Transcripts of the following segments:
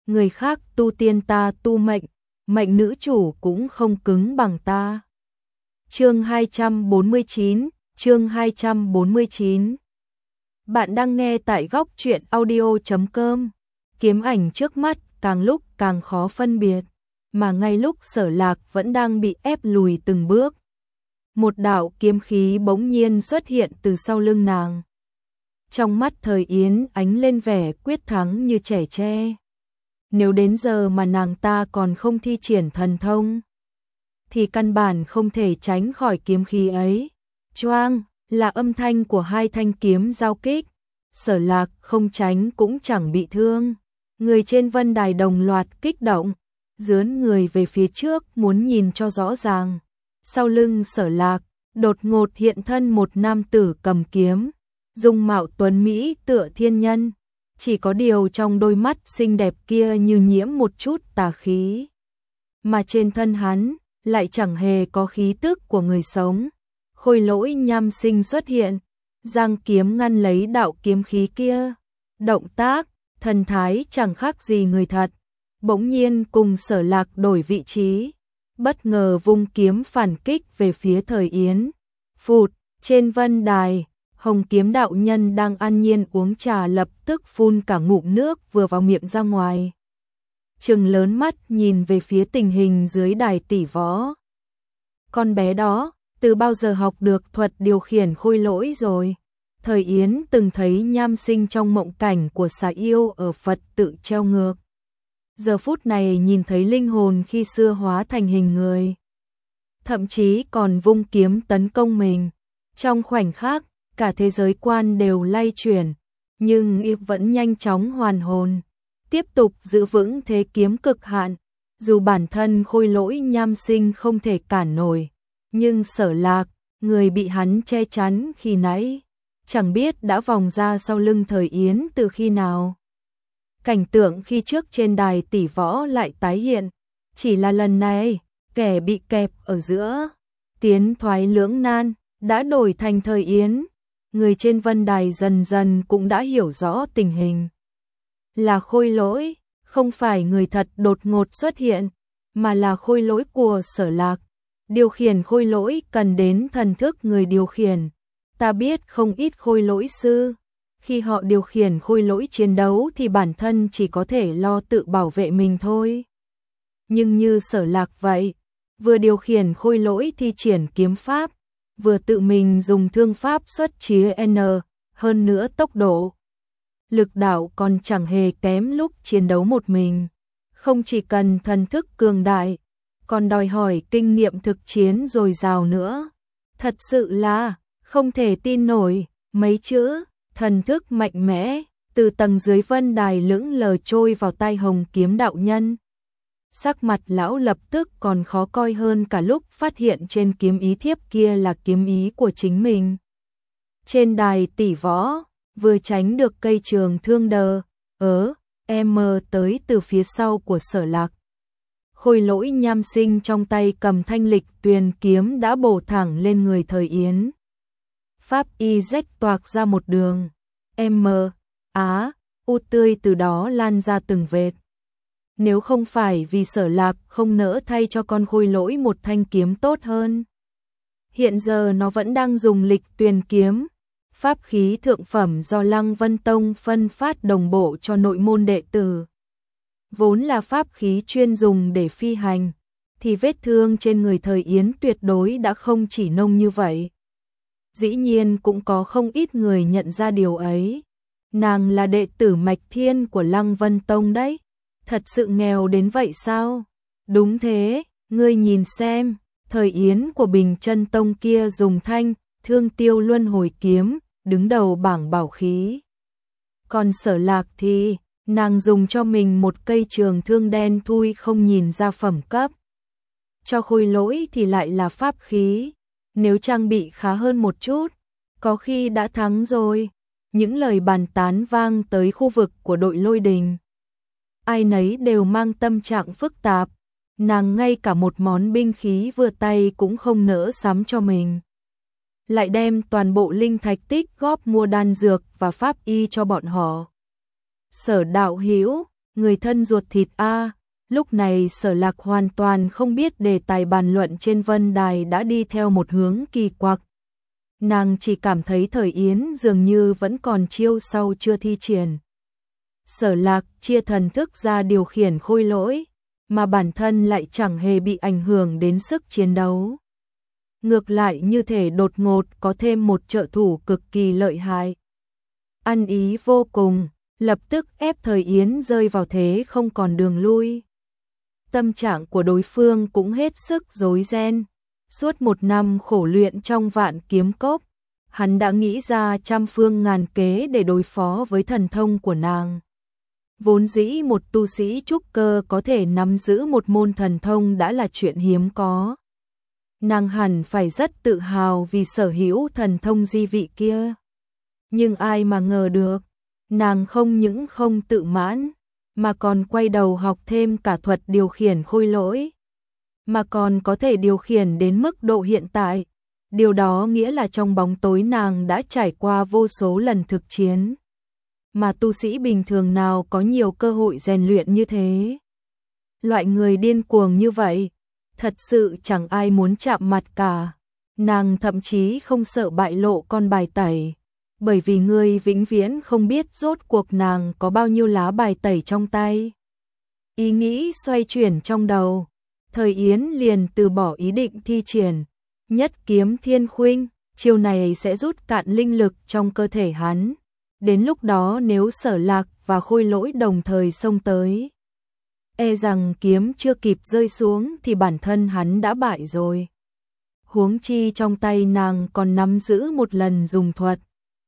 người khác tu tiên ta tu mệnh, mệnh nữ chủ cũng không cứng bằng ta. Chương 249, chương 249. Bạn đang nghe tại góc truyện audio.com. Kiếm ảnh trước mắt càng lúc càng khó phân biệt, mà ngay lúc Sở Lạc vẫn đang bị ép lùi từng bước, một đạo kiếm khí bỗng nhiên xuất hiện từ sau lưng nàng. Trong mắt Thời Yến ánh lên vẻ quyết thắng như trẻ tre. Nếu đến giờ mà nàng ta còn không thi triển thần thông, thì căn bản không thể tránh khỏi kiếm khí ấy. Choang, là âm thanh của hai thanh kiếm giao kích. Sở Lạc không tránh cũng chẳng bị thương. Người trên vân đài đồng loạt kích động, dướn người về phía trước muốn nhìn cho rõ ràng. Sau lưng Sở Lạc, đột ngột hiện thân một nam tử cầm kiếm, dung mạo tuấn mỹ tựa thiên nhân. Chỉ có điều trong đôi mắt xinh đẹp kia như nhiễm một chút tà khí, mà trên thân hắn lại chẳng hề có khí tức của người sống. Khôi Lỗi Nham Sinh xuất hiện, giang kiếm ngăn lấy đạo kiếm khí kia. Động tác, thần thái chẳng khác gì người thật. Bỗng nhiên cùng Sở Lạc đổi vị trí, bất ngờ vung kiếm phản kích về phía Thời Yến. Phụt, trên vân đài, Hồng Kiếm đạo nhân đang an nhiên uống trà lập tức phun cả ngụm nước vừa vào miệng ra ngoài. Trừng lớn mắt nhìn về phía tình hình dưới đài tỷ võ. Con bé đó, từ bao giờ học được thuật điều khiển khôi lỗi rồi? Thời Yến từng thấy Nham Sinh trong mộng cảnh của xà yêu ở Phật tự treo ngược. Giờ phút này nhìn thấy linh hồn khi xưa hóa thành hình người. Thậm chí còn vung kiếm tấn công mình. Trong khoảnh khắc, cả thế giới quan đều lay chuyển, nhưng y vẫn nhanh chóng hoàn hồn, tiếp tục giữ vững thế kiếm cực hạn. Dù bản thân Khôi Lỗi Nham Sinh không thể cản nổi, nhưng Sở Lạc, người bị hắn che chắn khi nãy, chẳng biết đã vòng ra sau lưng Thời Yến từ khi nào. Cảnh tượng khi trước trên đài tỷ võ lại tái hiện, chỉ là lần này, kẻ bị kẹp ở giữa, tiến thoái lưỡng nan, đã đổi thành Thời Yến. Người trên vân đài dần dần cũng đã hiểu rõ tình hình. Là Khôi Lỗi, không phải người thật đột ngột xuất hiện, mà là khôi lỗi của Sở Lạc. Điều khiển khôi lỗi cần đến thần thức người điều khiển. Ta biết không ít khôi lỗi sư, khi họ điều khiển khôi lỗi chiến đấu thì bản thân chỉ có thể lo tự bảo vệ mình thôi. Nhưng như Sở Lạc vậy, vừa điều khiển khôi lỗi thi triển kiếm pháp, vừa tự mình dùng thương pháp xuất chía N, hơn nữa tốc độ, lực đạo còn chẳng hề kém lúc chiến đấu một mình. Không chỉ cần thần thức cường đại, còn đòi hỏi kinh nghiệm thực chiến dồi dào nữa. Thật sự là không thể tin nổi. Mấy chữ thần thức mạnh mẽ từ tầng dưới vân đài lững lờ trôi vào tai Hồng Kiếm đạo nhân. Sắc mặt lão lập tức còn khó coi hơn cả lúc phát hiện trên kiếm ý thiếp kia là kiếm ý của chính mình. Trên đài tỷ võ, vừa tránh được cây trường thương đờ tới từ phía sau của Sở Lạc. Khôi Lỗi Nham Sinh trong tay cầm thanh lịch tuyền kiếm đã bổ thẳng lên người Thời Yến. Pháp y rách toạc ra một đường, u tươi từ đó lan ra từng vệt. Nếu không phải vì Sở Lạc không nỡ thay cho con khôi lỗi một thanh kiếm tốt hơn, hiện giờ nó vẫn đang dùng lịch tuyền kiếm, pháp khí thượng phẩm do Lăng Vân Tông phân phát đồng bộ cho nội môn đệ tử. Vốn là pháp khí chuyên dùng để phi hành, thì vết thương trên người Thời Yến tuyệt đối đã không chỉ nông như vậy. Dĩ nhiên cũng có không ít người nhận ra điều ấy. Nàng là đệ tử Mạch Thiên của Lăng Vân Tông đấy. Thật sự nghèo đến vậy sao? Đúng thế, ngươi nhìn xem, Thời Yến của Bình Chân Tông kia dùng thanh Thương Tiêu Luân Hồi kiếm, đứng đầu bảng bảo khí. Còn Sở Lạc thì, nàng dùng cho mình một cây trường thương đen thui không nhìn ra phẩm cấp. Cho khôi lỗi thì lại là pháp khí, nếu trang bị khá hơn một chút, có khi đã thắng rồi. Những lời bàn tán vang tới khu vực của đội Lôi Đình. Ai nấy đều mang tâm trạng phức tạp, nàng ngay cả một món binh khí vừa tay cũng không nỡ sắm cho mình. Lại đem toàn bộ linh thạch tích góp mua đan dược và pháp y cho bọn họ. Sở đạo hữu, người thân ruột thịt a. Lúc này Sở Lạc hoàn toàn không biết đề tài bàn luận trên vân đài đã đi theo một hướng kỳ quặc. Nàng chỉ cảm thấy Thời Yến dường như vẫn còn chiêu sau chưa thi triển. Sở Lạc chia thần thức ra điều khiển khôi lỗi, mà bản thân lại chẳng hề bị ảnh hưởng đến sức chiến đấu. Ngược lại như thể đột ngột có thêm một trợ thủ cực kỳ lợi hại. Ăn ý vô cùng, lập tức ép Thời Yến rơi vào thế không còn đường lui. Tâm trạng của đối phương cũng hết sức rối ren. Suốt 1 năm khổ luyện trong Vạn Kiếm Cốc, hắn đã nghĩ ra trăm phương ngàn kế để đối phó với thần thông của nàng. Vốn dĩ một tu sĩ trúc cơ có thể nắm giữ một môn thần thông đã là chuyện hiếm có. Nàng hẳn phải rất tự hào vì sở hữu thần thông di vị kia. Nhưng ai mà ngờ được, nàng không những không tự mãn, mà còn quay đầu học thêm cả thuật điều khiển khôi lỗi. Mà còn có thể điều khiển đến mức độ hiện tại. Điều đó nghĩa là trong bóng tối nàng đã trải qua vô số lần thực chiến. Mà tu sĩ bình thường nào có nhiều cơ hội rèn luyện như thế. Loại người điên cuồng như vậy, thật sự chẳng ai muốn chạm mặt cả. Nàng thậm chí không sợ bại lộ con bài tẩy, bởi vì ngươi vĩnh viễn không biết rốt cuộc nàng có bao nhiêu lá bài tẩy trong tay. Ý nghĩ xoay chuyển trong đầu, Thời Yến liền từ bỏ ý định thi triển Nhất Kiếm Thiên Khuynh, chiêu này sẽ rút cạn linh lực trong cơ thể hắn. Đến lúc đó nếu Sở Lạc và khôi lỗi đồng thời xông tới, e rằng kiếm chưa kịp rơi xuống thì bản thân hắn đã bại rồi. Huống chi trong tay nàng còn nắm giữ một lần dùng thuật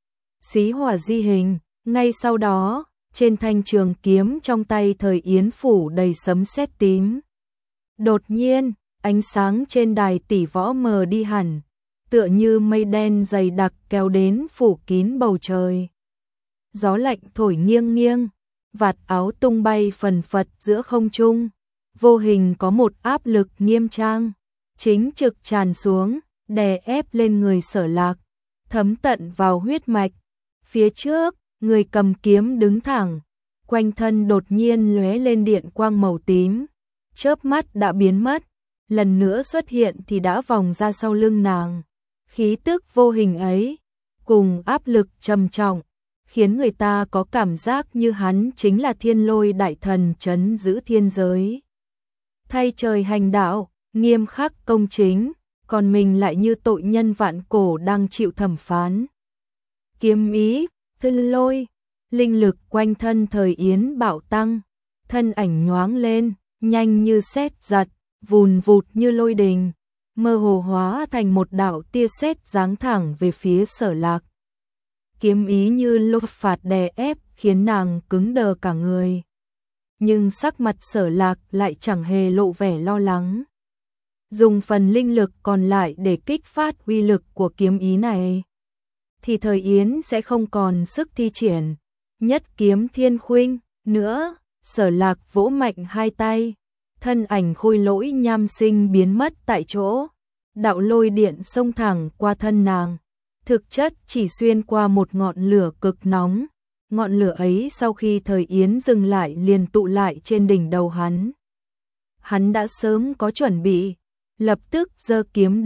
Xí Hỏa Di Hình. Ngay sau đó, trên thanh trường kiếm trong tay Thời Yến phủ đầy sấm sét tím. Đột nhiên, ánh sáng trên đài tỷ võ mờ đi hẳn, tựa như mây đen dày đặc kéo đến phủ kín bầu trời. Gió lạnh thổi nghiêng nghiêng, vạt áo tung bay phần phật giữa không trung, vô hình có một áp lực nghiêm trang, chính trực tràn xuống, đè ép lên người Sở Lạc, thấm tận vào huyết mạch. Phía trước, người cầm kiếm đứng thẳng, quanh thân đột nhiên lóe lên điện quang màu tím, chớp mắt đã biến mất, lần nữa xuất hiện thì đã vòng ra sau lưng nàng. Khí tức vô hình ấy, cùng áp lực trầm trọng, khiến người ta có cảm giác như hắn chính là Thiên Lôi đại thần trấn giữ thiên giới. Thay trời hành đạo, nghiêm khắc công chính, còn mình lại như tội nhân vạn cổ đang chịu thẩm phán. Kiếm ý, Thiên Lôi, linh lực quanh thân Thời Yến bạo tăng, thân ảnh nhoáng lên, nhanh như sét giật, vùn vụt như lôi đình, mơ hồ hóa thành một đạo tia sét giáng thẳng về phía Sở Lạc. Kiếm ý như lôi phạt đè ép khiến nàng cứng đờ cả người. Nhưng sắc mặt Sở Lạc lại chẳng hề lộ vẻ lo lắng. Dùng phần linh lực còn lại để kích phát uy lực của kiếm ý này, thì Thời Yến sẽ không còn sức thi triển Nhất Kiếm Thiên Khuynh nữa. Sở Lạc vỗ mạnh hai tay, thân ảnh khôi lỗi nham sinh biến mất tại chỗ. Đạo lôi điện xông thẳng qua thân nàng, thực chất chỉ xuyên qua một ngọn lửa cực nóng. Ngọn lửa ấy sau khi Thời Yến dừng lại liền tụ lại trên đỉnh đầu hắn. Hắn đã sớm có chuẩn bị, lập tức giơ kiếm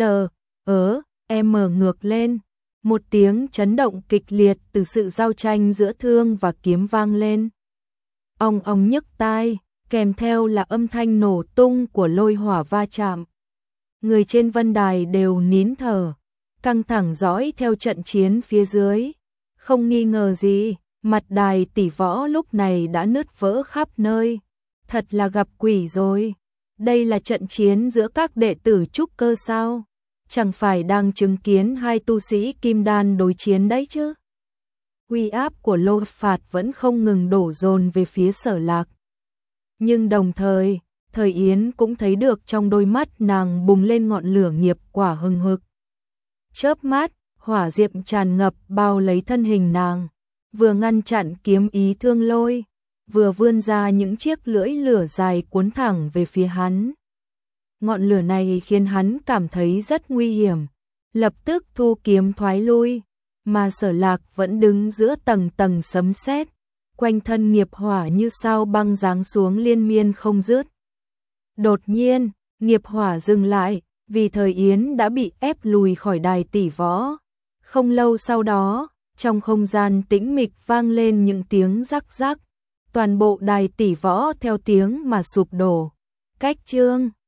mở ngược lên. Một tiếng chấn động kịch liệt từ sự giao tranh giữa thương và kiếm vang lên. Ong ong nhức tai, kèm theo là âm thanh nổ tung của lôi hỏa va chạm. Người trên vân đài đều nín thở, căng thẳng dõi theo trận chiến phía dưới. Không nghi ngờ gì, mặt đài tỷ võ lúc này đã nứt vỡ khắp nơi. Thật là gặp quỷ rồi. Đây là trận chiến giữa các đệ tử trúc cơ sao? Chẳng phải đang chứng kiến hai tu sĩ kim đan đối chiến đấy chứ? Uy áp của lôi phạt vẫn không ngừng đổ dồn về phía Sở Lạc. Nhưng đồng thời, Thời Yến cũng thấy được trong đôi mắt nàng bùng lên ngọn lửa nghiệp quả hừng hực. Chớp mắt, hỏa diệm tràn ngập bao lấy thân hình nàng, vừa ngăn chặn kiếm ý thương lôi, vừa vươn ra những chiếc lưỡi lửa dài cuốn thẳng về phía hắn. Ngọn lửa này khiến hắn cảm thấy rất nguy hiểm, lập tức thu kiếm thoái lui, mà Sở Lạc vẫn đứng giữa tầng tầng sấm sét, quanh thân nghiệp hỏa như sao băng giáng xuống liên miên không dứt. Đột nhiên, nghiệp hỏa dừng lại, vì thời Yến đã bị ép lùi khỏi đài tỷ võ. Không lâu sau đó, trong không gian tĩnh mịch vang lên những tiếng rắc rắc, toàn bộ đài tỷ võ theo tiếng mà sụp đổ. Cách chương